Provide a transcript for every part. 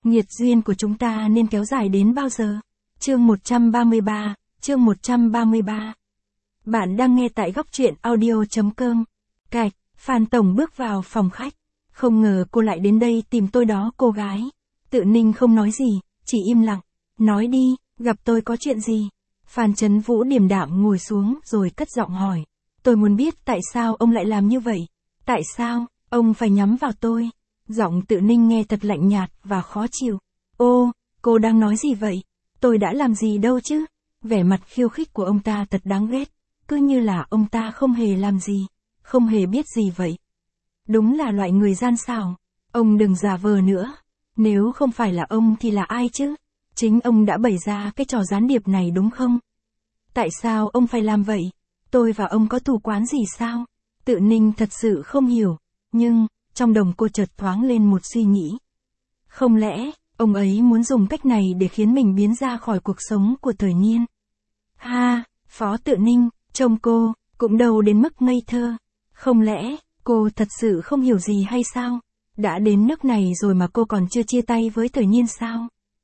Nghiệt duyên của chúng ta nên kéo dài đến bao giờ? Chương 133. Bạn đang nghe tại góc truyện audio.com. Cạch, Phan Tổng bước vào phòng khách. Không ngờ cô lại đến đây tìm tôi đó cô gái. Tự Ninh không nói gì, chỉ im lặng. Nói đi, gặp tôi có chuyện gì? Phan Chấn Vũ điềm đạm ngồi xuống rồi cất giọng hỏi. Tôi muốn biết tại sao ông lại làm như vậy? Tại sao, ông phải nhắm vào tôi? Giọng Tự Ninh nghe thật lạnh nhạt và khó chịu. Ô, cô đang nói gì vậy? Tôi đã làm gì đâu chứ? Vẻ mặt khiêu khích của ông ta thật đáng ghét. Cứ như là ông ta không hề làm gì, không hề biết gì vậy. Đúng là loại người gian xảo. Ông đừng giả vờ nữa. Nếu không phải là ông thì là ai chứ? Chính ông đã bày ra cái trò gián điệp này đúng không? Tại sao ông phải làm vậy? Tôi và ông có thù oán gì sao? Tự Ninh thật sự không hiểu. Nhưng, trong đầu cô chợt thoáng lên một suy nghĩ. Không lẽ, ông ấy muốn dùng cách này để khiến mình biến ra khỏi cuộc sống của Thời Niên? Ha, Phó Tự Ninh, trông cô, cũng đâu đến mức ngây thơ. Không lẽ, cô thật sự không hiểu gì hay sao? Đã đến nước này rồi mà cô còn chưa chia tay với Thời Niên sao?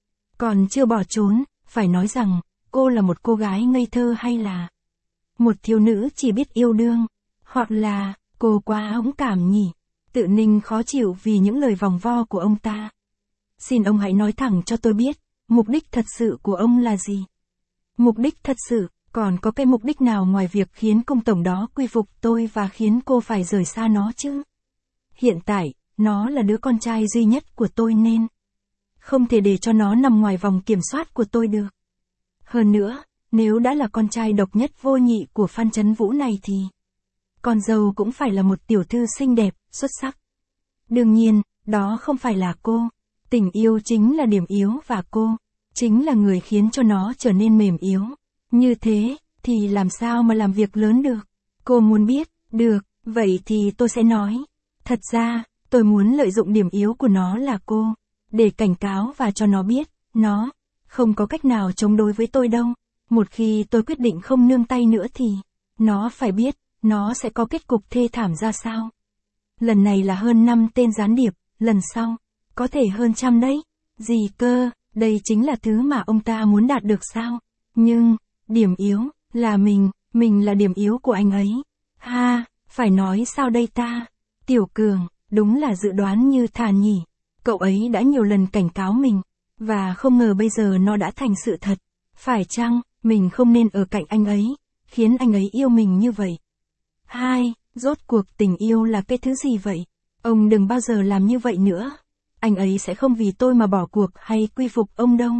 Còn chưa bỏ trốn, phải nói rằng, cô là một cô gái ngây thơ hay là một thiếu nữ chỉ biết yêu đương, hoặc là, cô quá hõng cảm nhỉ? Tự Ninh khó chịu vì những lời vòng vo của ông ta. Xin ông hãy nói thẳng cho tôi biết, mục đích thật sự của ông là gì? Mục đích thật sự, còn có cái mục đích nào ngoài việc khiến cung tổng đó quy phục tôi và khiến cô phải rời xa nó chứ? Hiện tại, nó là đứa con trai duy nhất của tôi nên không thể để cho nó nằm ngoài vòng kiểm soát của tôi được. Hơn nữa, nếu đã là con trai độc nhất vô nhị của Phan Chấn Vũ này thì con dâu cũng phải là một tiểu thư xinh đẹp, xuất sắc. Đương nhiên, đó không phải là cô. Tình yêu chính là điểm yếu và cô chính là người khiến cho nó trở nên mềm yếu. Như thế, thì làm sao mà làm việc lớn được? Cô muốn biết, được, vậy thì tôi sẽ nói. Thật ra, tôi muốn lợi dụng điểm yếu của nó là cô, để cảnh cáo và cho nó biết, nó không có cách nào chống đối với tôi đâu. Một khi tôi quyết định không nương tay nữa thì, nó phải biết, nó sẽ có kết cục thê thảm ra sao. Lần này là hơn 5 tên gián điệp, lần sau, có thể hơn trăm đấy. Gì cơ, đây chính là thứ mà ông ta muốn đạt được sao? Nhưng, điểm yếu, là mình là điểm yếu của anh ấy. Ha, phải nói sao đây ta? Tiểu Cường, đúng là dự đoán như thà nhỉ. Cậu ấy đã nhiều lần cảnh cáo mình, và không ngờ bây giờ nó đã thành sự thật. Phải chăng, mình không nên ở cạnh anh ấy, khiến anh ấy yêu mình như vậy? Hai, rốt cuộc tình yêu là cái thứ gì vậy? Ông đừng bao giờ làm như vậy nữa. Anh ấy sẽ không vì tôi mà bỏ cuộc hay quy phục ông đâu.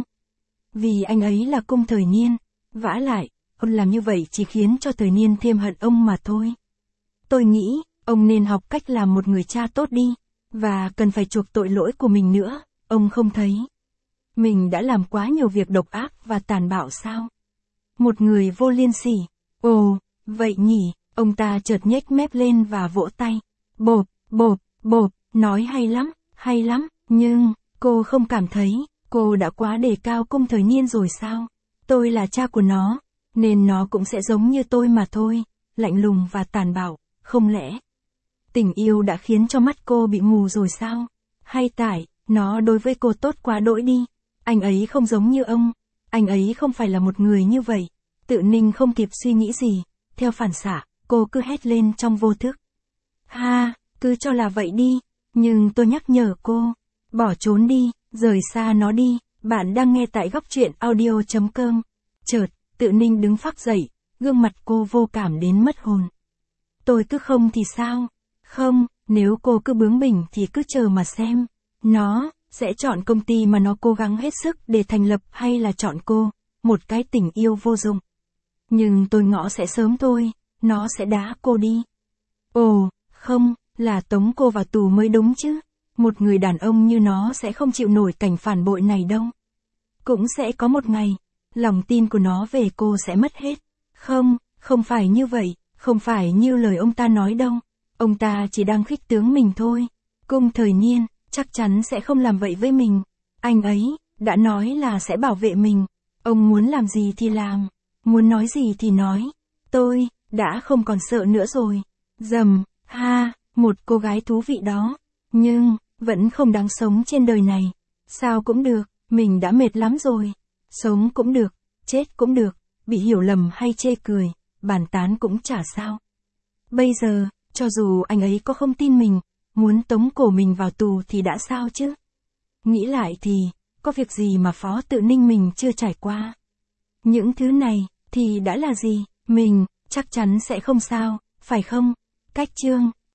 Vì anh ấy là cung Thời Niên. Vả lại, ông làm như vậy chỉ khiến cho Thời Niên thêm hận ông mà thôi. Tôi nghĩ, ông nên học cách làm một người cha tốt đi. Và cần phải chuộc tội lỗi của mình nữa. Ông không thấy mình đã làm quá nhiều việc độc ác và tàn bạo sao? Một người vô liêm sỉ. Ồ, vậy nhỉ, ông ta chợt nhếch mép lên và vỗ tay. Bộp, bộp, bộp, nói hay lắm, nhưng, cô không cảm thấy, cô đã quá đề cao cung Thời Niên rồi sao? Tôi là cha của nó, nên nó cũng sẽ giống như tôi mà thôi, lạnh lùng và tàn bạo, không lẽ tình yêu đã khiến cho mắt cô bị mù rồi sao? Hay tại, nó đối với cô tốt quá đỗi đi. Anh ấy không giống như ông. Anh ấy không phải là một người như vậy. Tự Ninh không kịp suy nghĩ gì. Theo phản xạ, cô cứ hét lên trong vô thức. Ha, cứ cho là vậy đi. Nhưng tôi nhắc nhở cô. Bỏ trốn đi, rời xa nó đi. Bạn đang nghe tại góc truyện audio.com. Chợt, Tự Ninh đứng phác dậy. Gương mặt cô vô cảm đến mất hồn. Tôi cứ không thì sao? Không, nếu cô cứ bướng bỉnh thì cứ chờ mà xem. Nó sẽ chọn công ty mà nó cố gắng hết sức để thành lập hay là chọn cô, một cái tình yêu vô dụng. Nhưng tôi ngõ sẽ sớm thôi, nó sẽ đá cô đi. Ồ, không, là tống cô vào tù mới đúng chứ. Một người đàn ông như nó sẽ không chịu nổi cảnh phản bội này đâu. Cũng sẽ có một ngày, lòng tin của nó về cô sẽ mất hết. Không, không phải như vậy, không phải như lời ông ta nói đâu. Ông ta chỉ đang khích tướng mình thôi. Cung Thời Niên chắc chắn sẽ không làm vậy với mình. Anh ấy đã nói là sẽ bảo vệ mình. Ông muốn làm gì thì làm, muốn nói gì thì nói. Tôi đã không còn sợ nữa rồi. Dầm, ha, một cô gái thú vị đó, nhưng vẫn không đáng sống trên đời này. Sao cũng được, mình đã mệt lắm rồi. Sống cũng được, chết cũng được, bị hiểu lầm hay chê cười, bàn tán cũng chả sao. Bây giờ, cho dù anh ấy có không tin mình, muốn tống cổ mình vào tù thì đã sao chứ? Nghĩ lại thì, có việc gì mà Phó Tự Ninh mình chưa trải qua. Những thứ này, thì đã là gì, mình, chắc chắn sẽ không sao, phải không? Cách chương